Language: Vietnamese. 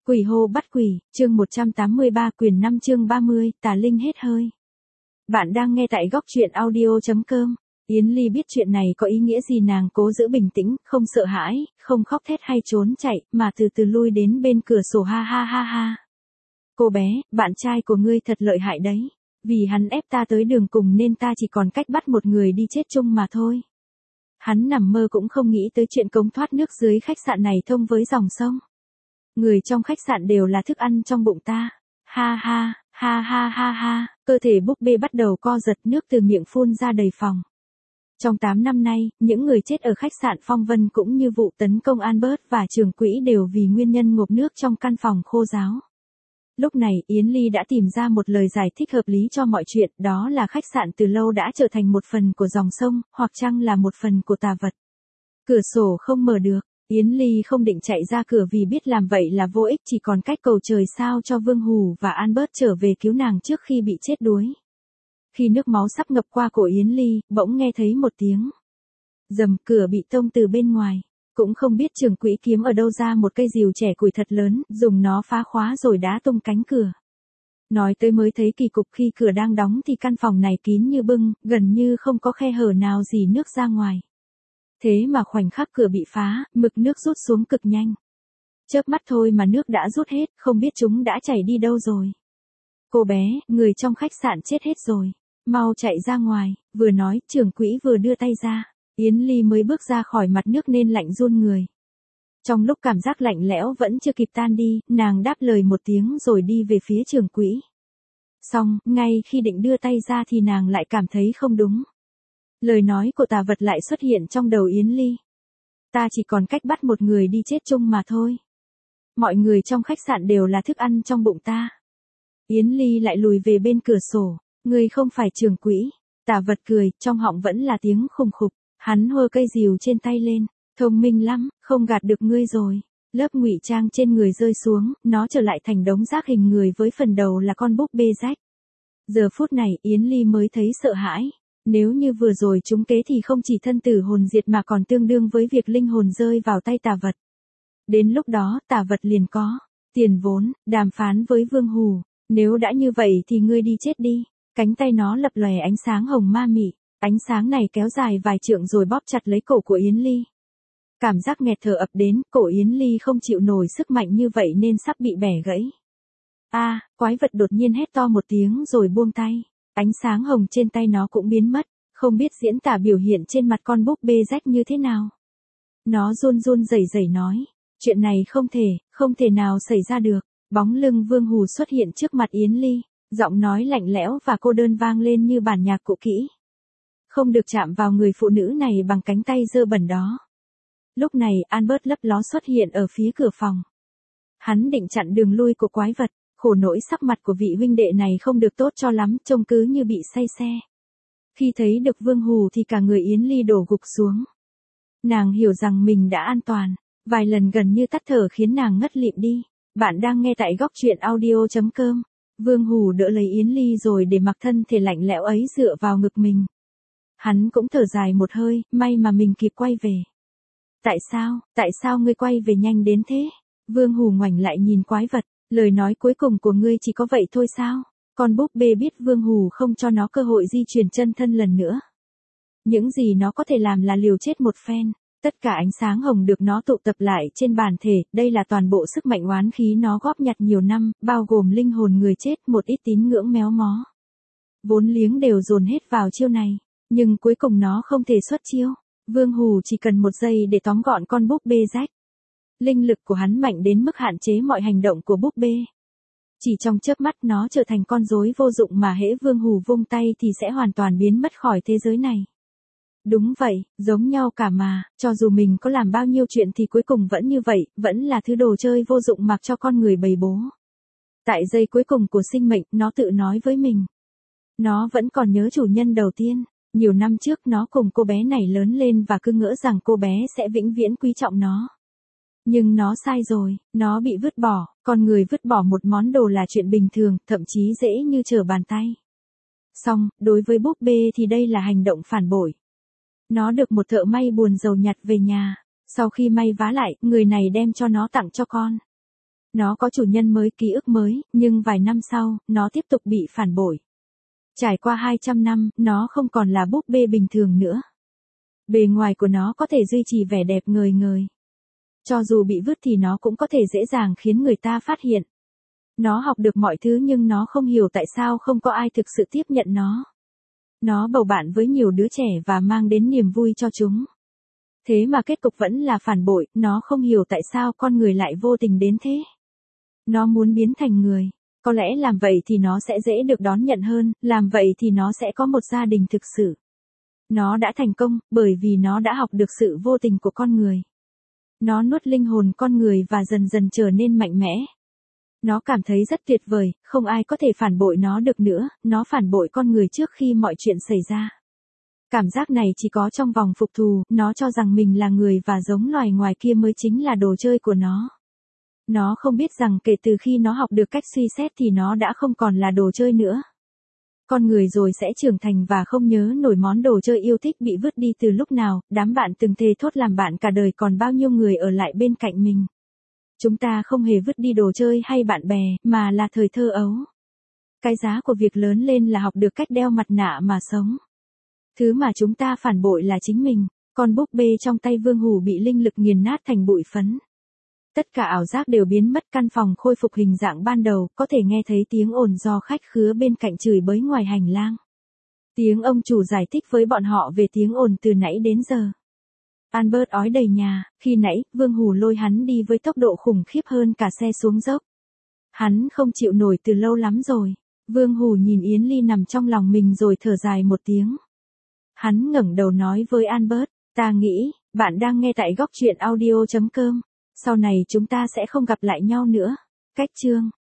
Quỷ hô bắt quỷ, chương 183 quyền 5 chương 30, tà linh hết hơi. Bạn đang nghe tại góc truyện audio.com. Yến Ly biết chuyện này có ý nghĩa gì, nàng cố giữ bình tĩnh, không sợ hãi, không khóc thét hay trốn chạy, mà từ từ lui đến bên cửa sổ ha ha ha ha. Cô bé, bạn trai của ngươi thật lợi hại đấy. Vì hắn ép ta tới đường cùng nên ta chỉ còn cách bắt một người đi chết chung mà thôi. Hắn nằm mơ cũng không nghĩ tới chuyện cống thoát nước dưới khách sạn này thông với dòng sông. Người trong khách sạn đều là thức ăn trong bụng ta. Ha ha, ha ha ha ha, cơ thể búp bê bắt đầu co giật, nước từ miệng phun ra đầy phòng. Trong 8 năm nay, những người chết ở khách sạn Phong Vân cũng như vụ tấn công Albert và Trường Quỹ đều vì nguyên nhân ngộp nước trong căn phòng khô ráo. Lúc này Yến Ly đã tìm ra một lời giải thích hợp lý cho mọi chuyện, đó là khách sạn từ lâu đã trở thành một phần của dòng sông, hoặc chăng là một phần của tà vật. Cửa sổ không mở được. Yến Ly không định chạy ra cửa vì biết làm vậy là vô ích, chỉ còn cách cầu trời sao cho Vương Hù và Albert trở về cứu nàng trước khi bị chết đuối. Khi nước máu sắp ngập qua cổ Yến Ly, bỗng nghe thấy một tiếng rầm, cửa bị tông từ bên ngoài. Cũng không biết Trường Quỹ kiếm ở đâu ra một cây rìu trẻ củi thật lớn, dùng nó phá khóa rồi đá tung cánh cửa. Nói tới mới thấy kỳ cục, khi cửa đang đóng thì căn phòng này kín như bưng, gần như không có khe hở nào gì nước ra ngoài. Thế mà khoảnh khắc cửa bị phá, mực nước rút xuống cực nhanh. Chớp mắt thôi mà nước đã rút hết, không biết chúng đã chảy đi đâu rồi. Cô bé, người trong khách sạn chết hết rồi. Mau chạy ra ngoài, vừa nói, Trường Quỹ vừa đưa tay ra. Yến Ly mới bước ra khỏi mặt nước nên lạnh run người. Trong lúc cảm giác lạnh lẽo vẫn chưa kịp tan đi, nàng đáp lời một tiếng rồi đi về phía Trường Quỹ. Xong, ngay khi định đưa tay ra thì nàng lại cảm thấy không đúng. Lời nói của tà vật lại xuất hiện trong đầu Yến Ly. Ta chỉ còn cách bắt một người đi chết chung mà thôi. Mọi người trong khách sạn đều là thức ăn trong bụng ta. Yến Ly lại lùi về bên cửa sổ. Ngươi không phải Trường Quỹ. Tà vật cười, trong họng vẫn là tiếng khùng khục. Hắn hơ cây rìu trên tay lên. Thông minh lắm, không gạt được ngươi rồi. Lớp ngụy trang trên người rơi xuống, nó trở lại thành đống rác hình người với phần đầu là con búp bê rách. Giờ phút này Yến Ly mới thấy sợ hãi. Nếu như vừa rồi trúng kế thì không chỉ thân tử hồn diệt mà còn tương đương với việc linh hồn rơi vào tay tà vật. Đến lúc đó tà vật liền có tiền vốn, đàm phán với Vương Hù. Nếu đã như vậy thì ngươi đi chết đi. Cánh tay nó lập lòe ánh sáng hồng ma mị. Ánh sáng này kéo dài vài trượng rồi bóp chặt lấy cổ của Yến Ly. Cảm giác nghẹt thở ập đến, cổ Yến Ly không chịu nổi sức mạnh như vậy nên sắp bị bẻ gãy. Quái vật đột nhiên hét to một tiếng rồi buông tay. Ánh sáng hồng trên tay nó cũng biến mất, không biết diễn tả biểu hiện trên mặt con búp bê rách như thế nào. Nó run run rẩy rẩy nói, chuyện này không thể nào xảy ra được. Bóng lưng Vương Hù xuất hiện trước mặt Yến Ly, giọng nói lạnh lẽo và cô đơn vang lên như bản nhạc cũ kỹ. Không được chạm vào người phụ nữ này bằng cánh tay dơ bẩn đó. Lúc này Albert lấp ló xuất hiện ở phía cửa phòng. Hắn định chặn đường lui của quái vật. Khổ nỗi sắc mặt của vị huynh đệ này không được tốt cho lắm, trông cứ như bị say xe. Khi thấy được Vương Hù thì cả người Yến Ly đổ gục xuống. Nàng hiểu rằng mình đã an toàn. Vài lần gần như tắt thở khiến nàng ngất lịm đi. Bạn đang nghe tại góc truyện audio.com. Vương Hù đỡ lấy Yến Ly rồi để mặc thân thể lạnh lẽo ấy dựa vào ngực mình. Hắn cũng thở dài một hơi, may mà mình kịp quay về. Tại sao ngươi quay về nhanh đến thế? Vương Hù ngoảnh lại nhìn quái vật. Lời nói cuối cùng của ngươi chỉ có vậy thôi sao? Con búp bê biết Vương Hù không cho nó cơ hội di chuyển chân thân lần nữa. Những gì nó có thể làm là liều chết một phen. Tất cả ánh sáng hồng được nó tụ tập lại trên bản thể, đây là toàn bộ sức mạnh oán khí nó góp nhặt nhiều năm, bao gồm linh hồn người chết, một ít tín ngưỡng méo mó. Vốn liếng đều dồn hết vào chiêu này, nhưng cuối cùng nó không thể xuất chiêu. Vương Hù chỉ cần một giây để tóm gọn con búp bê rách. Linh lực của hắn mạnh đến mức hạn chế mọi hành động của búp bê. Chỉ trong chớp mắt nó trở thành con rối vô dụng mà hễ Vương Hù vung tay thì sẽ hoàn toàn biến mất khỏi thế giới này. Đúng vậy, giống nhau cả mà, cho dù mình có làm bao nhiêu chuyện thì cuối cùng vẫn như vậy, vẫn là thứ đồ chơi vô dụng mặc cho con người bày bố. Tại giây cuối cùng của sinh mệnh, nó tự nói với mình. Nó vẫn còn nhớ chủ nhân đầu tiên. Nhiều năm trước nó cùng cô bé này lớn lên và cứ ngỡ rằng cô bé sẽ vĩnh viễn quý trọng nó. Nhưng nó sai rồi, nó bị vứt bỏ, con người vứt bỏ một món đồ là chuyện bình thường, thậm chí dễ như trở bàn tay. Song, đối với búp bê thì đây là hành động phản bội. Nó được một thợ may buồn rầu nhặt về nhà, sau khi may vá lại, người này đem cho nó tặng cho con. Nó có chủ nhân mới, ký ức mới, nhưng vài năm sau, nó tiếp tục bị phản bội. Trải qua 200 năm, nó không còn là búp bê bình thường nữa. Bề ngoài của nó có thể duy trì vẻ đẹp ngời ngời. Cho dù bị vứt thì nó cũng có thể dễ dàng khiến người ta phát hiện. Nó học được mọi thứ nhưng nó không hiểu tại sao không có ai thực sự tiếp nhận nó. Nó bầu bạn với nhiều đứa trẻ và mang đến niềm vui cho chúng. Thế mà kết cục vẫn là phản bội, nó không hiểu tại sao con người lại vô tình đến thế. Nó muốn biến thành người. Có lẽ làm vậy thì nó sẽ dễ được đón nhận hơn, làm vậy thì nó sẽ có một gia đình thực sự. Nó đã thành công, bởi vì nó đã học được sự vô tình của con người. Nó nuốt linh hồn con người và dần dần trở nên mạnh mẽ. Nó cảm thấy rất tuyệt vời, không ai có thể phản bội nó được nữa, nó phản bội con người trước khi mọi chuyện xảy ra. Cảm giác này chỉ có trong vòng phục thù, nó cho rằng mình là người và giống loài ngoài kia mới chính là đồ chơi của nó. Nó không biết rằng kể từ khi nó học được cách suy xét thì nó đã không còn là đồ chơi nữa. Con người rồi sẽ trưởng thành và không nhớ nổi món đồ chơi yêu thích bị vứt đi từ lúc nào, đám bạn từng thề thốt làm bạn cả đời còn bao nhiêu người ở lại bên cạnh mình. Chúng ta không hề vứt đi đồ chơi hay bạn bè, mà là thời thơ ấu. Cái giá của việc lớn lên là học được cách đeo mặt nạ mà sống. Thứ mà chúng ta phản bội là chính mình, con búp bê trong tay Vương Hủ bị linh lực nghiền nát thành bụi phấn. Tất cả ảo giác đều biến mất, căn phòng khôi phục hình dạng ban đầu, có thể nghe thấy tiếng ồn do khách khứa bên cạnh chửi bới ngoài hành lang. Tiếng ông chủ giải thích với bọn họ về tiếng ồn từ nãy đến giờ. Albert ói đầy nhà, khi nãy, Vương Hủ lôi hắn đi với tốc độ khủng khiếp hơn cả xe xuống dốc. Hắn không chịu nổi từ lâu lắm rồi. Vương Hủ nhìn Yến Ly nằm trong lòng mình rồi thở dài một tiếng. Hắn ngẩng đầu nói với Albert, ta nghĩ, bạn đang nghe tại góc truyện audio.com. Sau này chúng ta sẽ không gặp lại nhau nữa. Cách chương